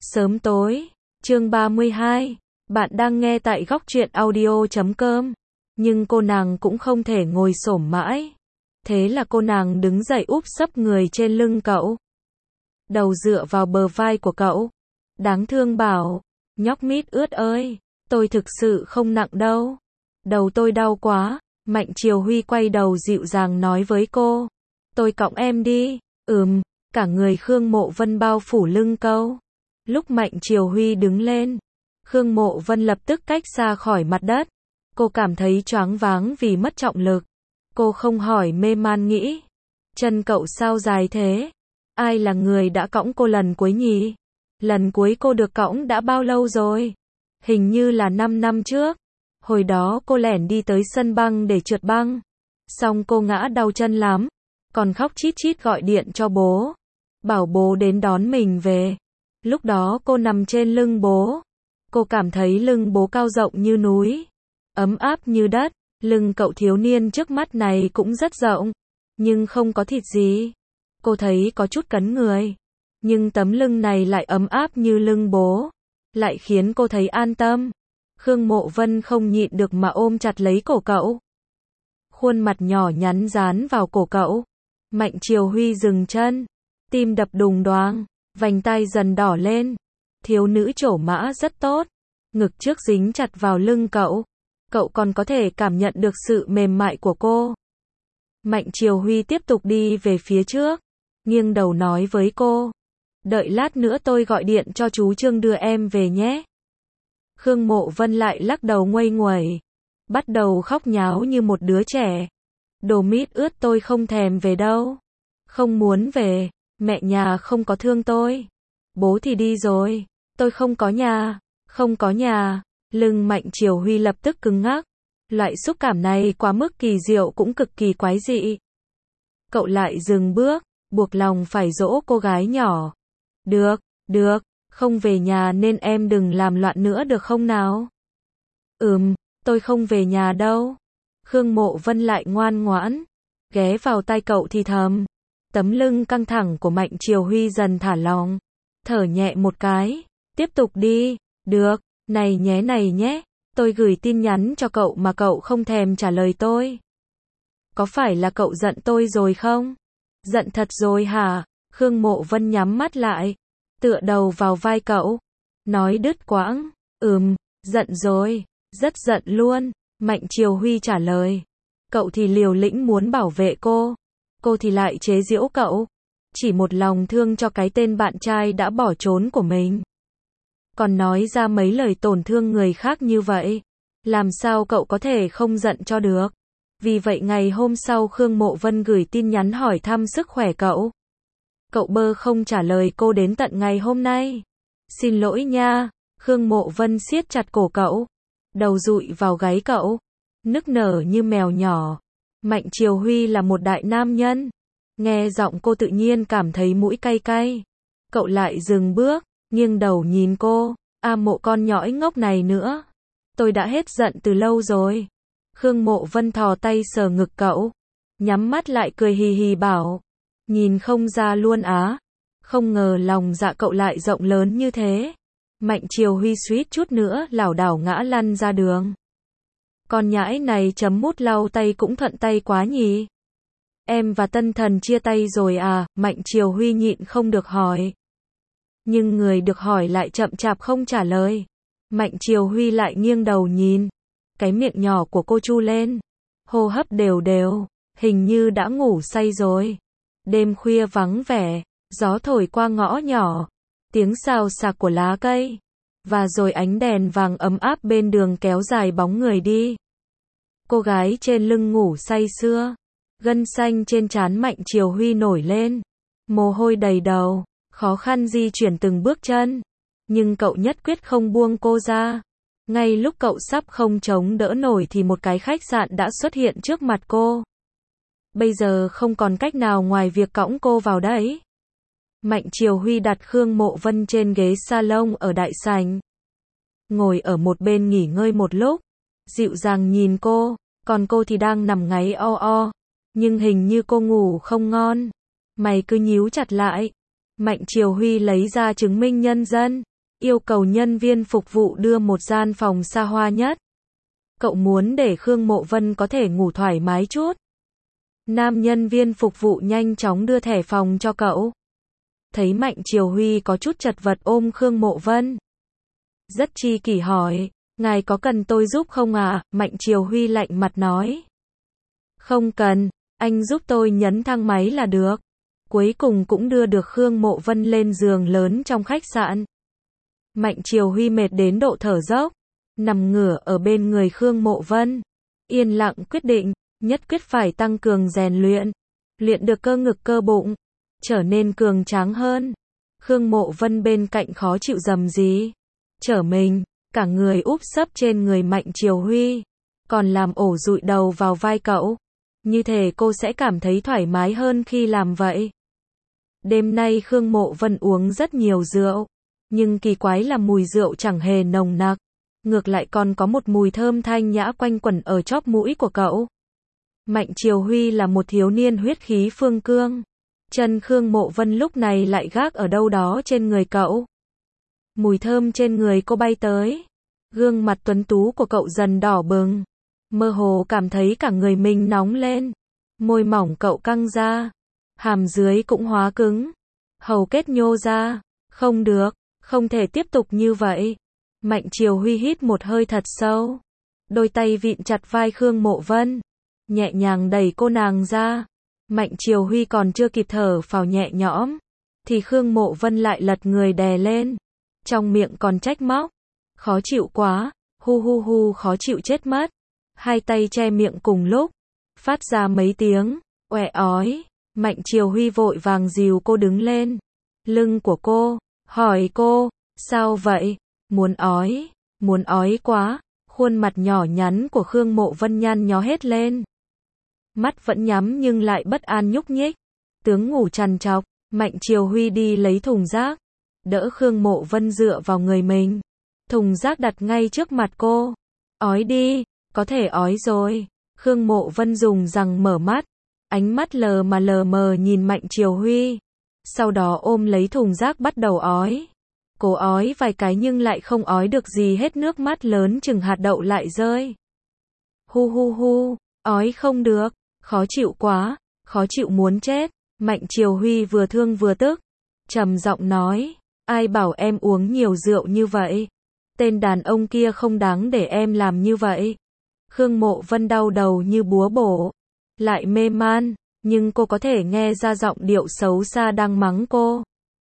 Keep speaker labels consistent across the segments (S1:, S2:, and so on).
S1: Sớm tối, chương 32, bạn đang nghe tại góc truyện audio.com. Nhưng cô nàng cũng không thể ngồi xổm mãi. Thế là cô nàng đứng dậy úp sấp người trên lưng cậu. Đầu dựa vào bờ vai của cậu. Đáng thương bảo, nhóc mít ướt ơi, tôi thực sự không nặng đâu. Đầu tôi đau quá. Mạnh Triều Huy quay đầu dịu dàng nói với cô. Tôi cõng em đi. Cả người Khương Mộ Vân bao phủ lưng câu. Lúc Mạnh Triều Huy đứng lên, Khương Mộ Vân lập tức cách xa khỏi mặt đất. Cô cảm thấy choáng váng vì mất trọng lực. Cô không hỏi mê man nghĩ. Chân cậu sao dài thế? Ai là người đã cõng cô lần cuối nhỉ? Lần cuối cô được cõng đã bao lâu rồi? Hình như là 5 năm trước. Hồi đó cô lẻn đi tới sân băng để trượt băng. Xong cô ngã đau chân lắm. Còn khóc chít chít gọi điện cho bố. Bảo bố đến đón mình về. Lúc đó cô nằm trên lưng bố. Cô cảm thấy lưng bố cao rộng như núi. Ấm áp như đất. Lưng cậu thiếu niên trước mắt này cũng rất rộng. Nhưng không có thịt gì. Cô thấy có chút cấn người. Nhưng tấm lưng này lại ấm áp như lưng bố. Lại khiến cô thấy an tâm. Khương Mộ Vân không nhịn được mà ôm chặt lấy cổ cậu. Khuôn mặt nhỏ nhắn dán vào cổ cậu. Mạnh Triều Huy dừng chân. Tim đập đùng đoáng. Vành tai dần đỏ lên. Thiếu nữ trổ mã rất tốt. Ngực trước dính chặt vào lưng cậu. Cậu còn có thể cảm nhận được sự mềm mại của cô. Mạnh Triều Huy tiếp tục đi về phía trước. Nghiêng đầu nói với cô. Đợi lát nữa tôi gọi điện cho chú Trương đưa em về nhé. Khương Mộ Vân lại lắc đầu nguây nguẩy. Bắt đầu khóc nháo như một đứa trẻ. Đồ mít ướt tôi không thèm về đâu. Không muốn về. Mẹ nhà không có thương tôi. Bố thì đi rồi. Tôi không có nhà. Không có nhà. Lưng Mạnh Triều Huy lập tức cứng ngắc. Loại xúc cảm này quá mức kỳ diệu cũng cực kỳ quái dị. Cậu lại dừng bước. Buộc lòng phải dỗ cô gái nhỏ. Được. Không về nhà nên em đừng làm loạn nữa được không nào? Tôi không về nhà đâu. Khương Mộ Vân lại ngoan ngoãn. Ghé vào tai cậu thì thầm. Tấm lưng căng thẳng của Mạnh Triều Huy dần thả lỏng. Thở nhẹ một cái. Tiếp tục đi. Được. Này nhé. Tôi gửi tin nhắn cho cậu mà cậu không thèm trả lời tôi. Có phải là cậu giận tôi rồi không? Giận thật rồi hả? Khương Mộ Vân nhắm mắt lại. Tựa đầu vào vai cậu. Nói đứt quãng. Giận rồi. Rất giận luôn. Mạnh Triều Huy trả lời. Cậu thì liều lĩnh muốn bảo vệ cô. Cô thì lại chế giễu cậu. Chỉ một lòng thương cho cái tên bạn trai đã bỏ trốn của mình. Còn nói ra mấy lời tổn thương người khác như vậy. Làm sao cậu có thể không giận cho được. Vì vậy ngày hôm sau Khương Mộ Vân gửi tin nhắn hỏi thăm sức khỏe cậu. Cậu bơ không trả lời cô đến tận ngày hôm nay. Xin lỗi nha. Khương Mộ Vân siết chặt cổ cậu. Đầu dụi vào gáy cậu. Nức nở như mèo nhỏ. Mạnh Triều Huy là một đại nam nhân. Nghe giọng cô tự nhiên cảm thấy mũi cay cay. Cậu lại dừng bước. Nghiêng đầu nhìn cô. Mộ con nhõi ngốc này nữa. Tôi đã hết giận từ lâu rồi. Khương Mộ Vân thò tay sờ ngực cậu. Nhắm mắt lại cười hì hì bảo. Nhìn không ra luôn á. Không ngờ lòng dạ cậu lại rộng lớn như thế. Mạnh Triều Huy suýt chút nữa lảo đảo ngã lăn ra đường. Con nhãi này chấm mút lau tay cũng thuận tay quá nhỉ. Em và Tân Thần chia tay rồi à? Mạnh Triều Huy nhịn không được hỏi. Nhưng người được hỏi lại chậm chạp không trả lời. Mạnh Triều Huy lại nghiêng đầu nhìn. Cái miệng nhỏ của cô chu lên. Hô hấp đều đều. Hình như đã ngủ say rồi. Đêm khuya vắng vẻ. Gió thổi qua ngõ nhỏ. Tiếng xào xạc của lá cây. Và rồi ánh đèn vàng ấm áp bên đường kéo dài bóng người đi. Cô gái trên lưng ngủ say sưa. Gân xanh trên trán Mạnh Triều Huy nổi lên. Mồ hôi đầy đầu. Khó khăn di chuyển từng bước chân. Nhưng cậu nhất quyết không buông cô ra. Ngay lúc cậu sắp không chống đỡ nổi thì một cái khách sạn đã xuất hiện trước mặt cô. Bây giờ không còn cách nào ngoài việc cõng cô vào đấy. Mạnh Triều Huy đặt Khương Mộ Vân trên ghế salon ở đại sảnh. Ngồi ở một bên nghỉ ngơi một lúc. Dịu dàng nhìn cô. Còn cô thì đang nằm ngáy o. Nhưng hình như cô ngủ không ngon. Mày cứ nhíu chặt lại. Mạnh Triều Huy lấy ra chứng minh nhân dân. yêu cầu nhân viên phục vụ đưa một gian phòng xa hoa nhất. Cậu muốn để Khương Mộ Vân có thể ngủ thoải mái chút. Nam nhân viên phục vụ nhanh chóng đưa thẻ phòng cho cậu. Thấy Mạnh Triều Huy có chút chật vật ôm Khương Mộ Vân. Rất chi kỷ hỏi, ngài có cần tôi giúp không ạ? Mạnh Triều Huy lạnh mặt nói. Không cần, anh giúp tôi nhấn thang máy là được. Cuối cùng cũng đưa được Khương Mộ Vân lên giường lớn trong khách sạn. Mạnh Triều Huy mệt đến độ thở dốc, nằm ngửa ở bên người Khương Mộ Vân. Yên lặng quyết định, nhất quyết phải tăng cường rèn luyện. Luyện được cơ ngực cơ bụng, trở nên cường tráng hơn. Khương Mộ Vân bên cạnh khó chịu dầm gì. Trở mình, cả người úp sấp trên người Mạnh Triều Huy. Còn làm ổ dụi đầu vào vai cậu. Như thể cô sẽ cảm thấy thoải mái hơn khi làm vậy. Đêm nay Khương Mộ Vân uống rất nhiều rượu. Nhưng kỳ quái là mùi rượu chẳng hề nồng nặc. Ngược lại còn có một mùi thơm thanh nhã quanh quẩn ở chóp mũi của cậu. Mạnh Triều Huy là một thiếu niên huyết khí phương cương. Chân Khương Mộ Vân lúc này lại gác ở đâu đó trên người cậu. Mùi thơm trên người cô bay tới. Gương mặt tuấn tú của cậu dần đỏ bừng. Mơ hồ cảm thấy cả người mình nóng lên. Môi mỏng cậu căng ra. Hàm dưới cũng hóa cứng. Hầu kết nhô ra. Không được, không thể tiếp tục như vậy. Mạnh Triều Huy hít một hơi thật sâu. Đôi tay vịn chặt vai Khương Mộ Vân. Nhẹ nhàng đẩy cô nàng ra. Mạnh Triều Huy còn chưa kịp thở phào nhẹ nhõm. Thì Khương Mộ Vân lại lật người đè lên. Trong miệng còn trách móc. Khó chịu quá, hu hu hu khó chịu chết mất. Hai tay che miệng cùng lúc. Phát ra mấy tiếng, oẹ ói. Mạnh Triều Huy vội vàng dìu cô đứng lên. Lưng của cô, hỏi cô, sao vậy? Muốn ói quá. Khuôn mặt nhỏ nhắn của Khương Mộ Vân nhăn nhó hết lên. Mắt vẫn nhắm nhưng lại bất an nhúc nhích. Tướng ngủ trằn trọc, Mạnh Triều Huy đi lấy thùng rác. Đỡ Khương Mộ Vân dựa vào người mình. Thùng rác đặt ngay trước mặt cô. Ói đi, có thể ói rồi. Khương Mộ Vân dùng rằng mở mắt. Ánh mắt lờ mờ nhìn Mạnh Triều Huy. Sau đó ôm lấy thùng rác bắt đầu ói. Cô ói vài cái nhưng lại không ói được gì hết, nước mắt lớn chừng hạt đậu lại rơi. Hu hu hu, ói không được, khó chịu quá, khó chịu muốn chết. Mạnh Triều Huy vừa thương vừa tức. Trầm giọng nói, ai bảo em uống nhiều rượu như vậy? Tên đàn ông kia không đáng để em làm như vậy. Khương Mộ Vân đau đầu như búa bổ. Lại mê man, nhưng cô có thể nghe ra giọng điệu xấu xa đang mắng cô.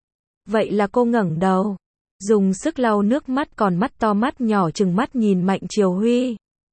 S1: Vậy là cô ngẩng đầu, dùng sức lau nước mắt, còn mắt to mắt nhỏ trừng mắt nhìn Mạnh Triều Huy.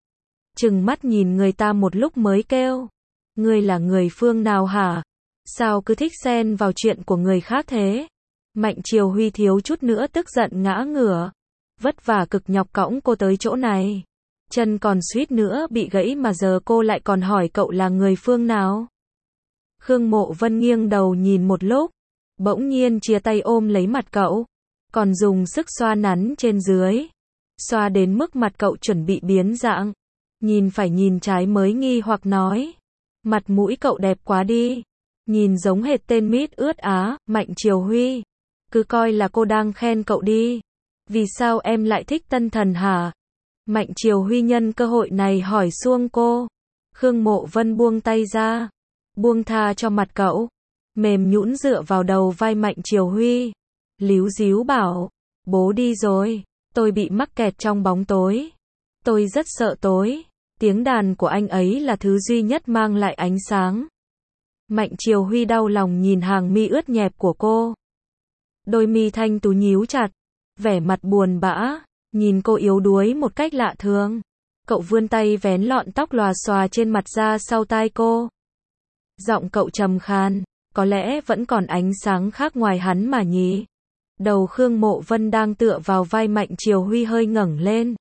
S1: Trừng mắt nhìn người ta một lúc mới kêu. Ngươi là người phương nào hả? Sao cứ thích xen vào chuyện của người khác thế? Mạnh Triều Huy thiếu chút nữa tức giận ngã ngửa. Vất vả cực nhọc cõng cô tới chỗ này. Chân còn suýt nữa bị gãy mà giờ cô lại còn hỏi cậu là người phương nào? Khương Mộ Vân nghiêng đầu nhìn một lúc. Bỗng nhiên chia tay ôm lấy mặt cậu. Còn dùng sức xoa nắn trên dưới. Xoa đến mức mặt cậu chuẩn bị biến dạng. Nhìn phải nhìn trái mới nghi hoặc nói. Mặt mũi cậu đẹp quá đi. Nhìn giống hệt tên mít ướt á. Mạnh Triều Huy. Cứ coi là cô đang khen cậu đi. Vì sao em lại thích Tân Thần hả? Mạnh Triều Huy nhân cơ hội này hỏi xuông cô. Khương Mộ Vân buông tay ra. Buông tha cho mặt cậu. Mềm nhũn dựa vào đầu vai Mạnh Triều Huy. Líu díu bảo. Bố đi rồi. Tôi bị mắc kẹt trong bóng tối. Tôi rất sợ tối. Tiếng đàn của anh ấy là thứ duy nhất mang lại ánh sáng. Mạnh Triều Huy đau lòng nhìn hàng mi ướt nhẹp của cô. Đôi mi thanh tú nhíu chặt. Vẻ mặt buồn bã. Nhìn cô yếu đuối một cách lạ thường. Cậu vươn tay vén lọn tóc lòa xòa trên mặt ra sau tai cô. Giọng cậu trầm khan. Có lẽ vẫn còn ánh sáng khác ngoài hắn mà nhỉ. Đầu Khương Mộ Vân đang tựa vào vai Mạnh Triều Huy hơi ngẩng lên.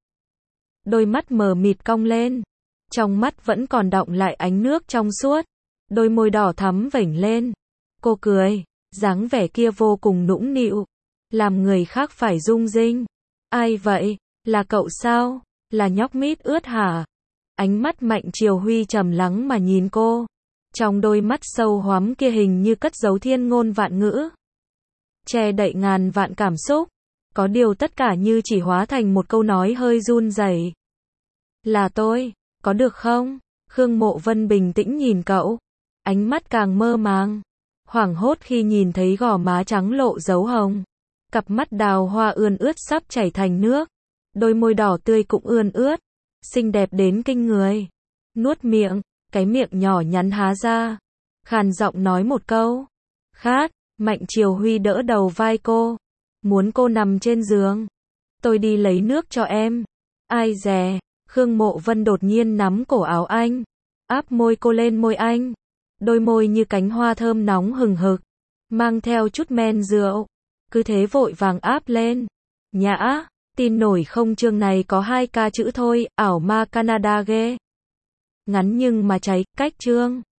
S1: Đôi mắt mờ mịt cong lên. Trong mắt vẫn còn đọng lại ánh nước trong suốt. Đôi môi đỏ thắm vểnh lên. Cô cười. Dáng vẻ kia vô cùng nũng nịu. Làm người khác phải rung rinh. Ai vậy? Là cậu sao? Là nhóc mít ướt hả? Ánh mắt Mạnh Triều Huy trầm lắng mà nhìn cô. Trong đôi mắt sâu hoắm kia hình như cất giấu thiên ngôn vạn ngữ. Che đậy ngàn vạn cảm xúc. Có điều tất cả như chỉ hóa thành một câu nói hơi run rẩy. Là tôi, có được không? Khương Mộ Vân bình tĩnh nhìn cậu, ánh mắt càng mơ màng, hoảng hốt khi nhìn thấy gò má trắng lộ dấu hồng, cặp mắt đào hoa ươn ướt sắp chảy thành nước, đôi môi đỏ tươi cũng ươn ướt, xinh đẹp đến kinh người. Nuốt miệng, cái miệng nhỏ nhắn há ra, khàn giọng nói một câu. Khát. Mạnh Triều Huy đỡ đầu vai cô, muốn cô nằm trên giường. Tôi đi lấy nước cho em. Ai dè, Khương Mộ Vân đột nhiên nắm cổ áo anh, áp môi cô lên môi anh. Đôi môi như cánh hoa thơm nóng hừng hực, mang theo chút men rượu. Cứ thế vội vàng áp lên. Nhã, tin nổi không, chương này có 2 ca chữ thôi, ảo ma Canada ghê. Ngắn nhưng mà cháy, cách chương.